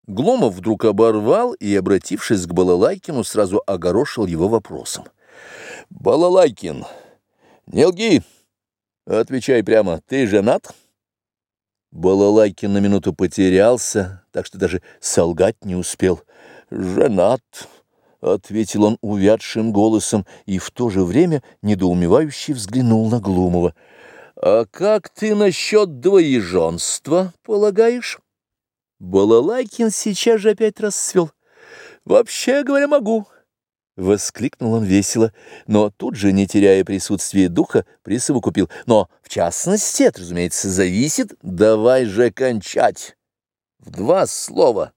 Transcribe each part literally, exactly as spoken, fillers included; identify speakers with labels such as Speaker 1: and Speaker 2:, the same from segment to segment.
Speaker 1: Гломов вдруг оборвал и, обратившись к Балалайкину, сразу огорошил его вопросом. — Балалайкин, не лги, отвечай прямо, ты женат? Балалайкин на минуту потерялся, так что даже солгать не успел. — Женат, — ответил он увядшим голосом и в то же время недоумевающе взглянул на Глумова. — А как ты насчет двоеженства полагаешь? Балалайкин сейчас же опять расцвел. — Вообще говоря, могу. — воскликнул он весело, но тут же, не теряя присутствия духа, присовокупил. — Но, в частности, это, разумеется, зависит. Давай же кончать. В два слова.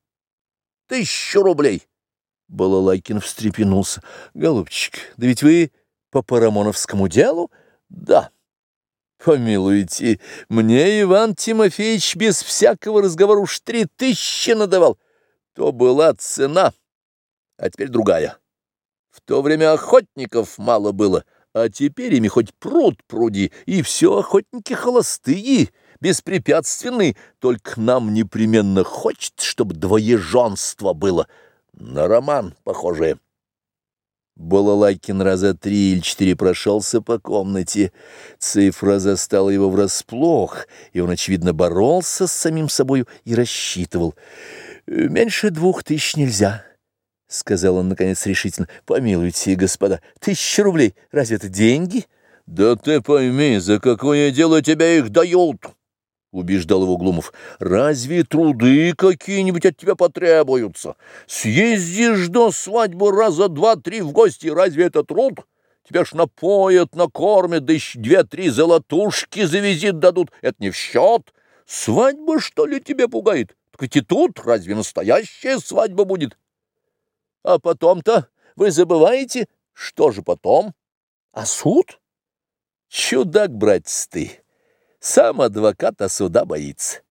Speaker 1: Тысячу рублей. Балалайкин встрепенулся. — Голубчик, да ведь вы по парамоновскому делу? — Да. — Помилуйте, мне Иван Тимофеевич без всякого разговора уж три тысячи надавал. То была цена, а теперь другая. В то время охотников мало было, а теперь ими хоть пруд пруди, и все охотники холостые, беспрепятственные, только нам непременно хочет, чтобы двоеженство было. На роман похожее. Балалайкин раза три или четыре прошелся по комнате. Цифра застала его врасплох, и он, очевидно, боролся с самим собою и рассчитывал. «Меньше двух тысяч нельзя», — сказал он, наконец, решительно. «Помилуйте, господа, тысяча рублей, разве это деньги?» «Да ты пойми, за какое дело тебя их дают?» — убеждал его Глумов. — Разве труды какие-нибудь от тебя потребуются? Съездишь до свадьбы раза два-три в гости, разве это труд? Тебя ж напоят, накормят, да еще две-три золотушки за визит дадут. Это не в счет. Свадьба, что ли, тебя пугает? Так ведь и тут разве настоящая свадьба будет? А потом-то вы забываете? Что же потом? А суд? Чудак, братец, ты! Сам адвокат, а суда боится.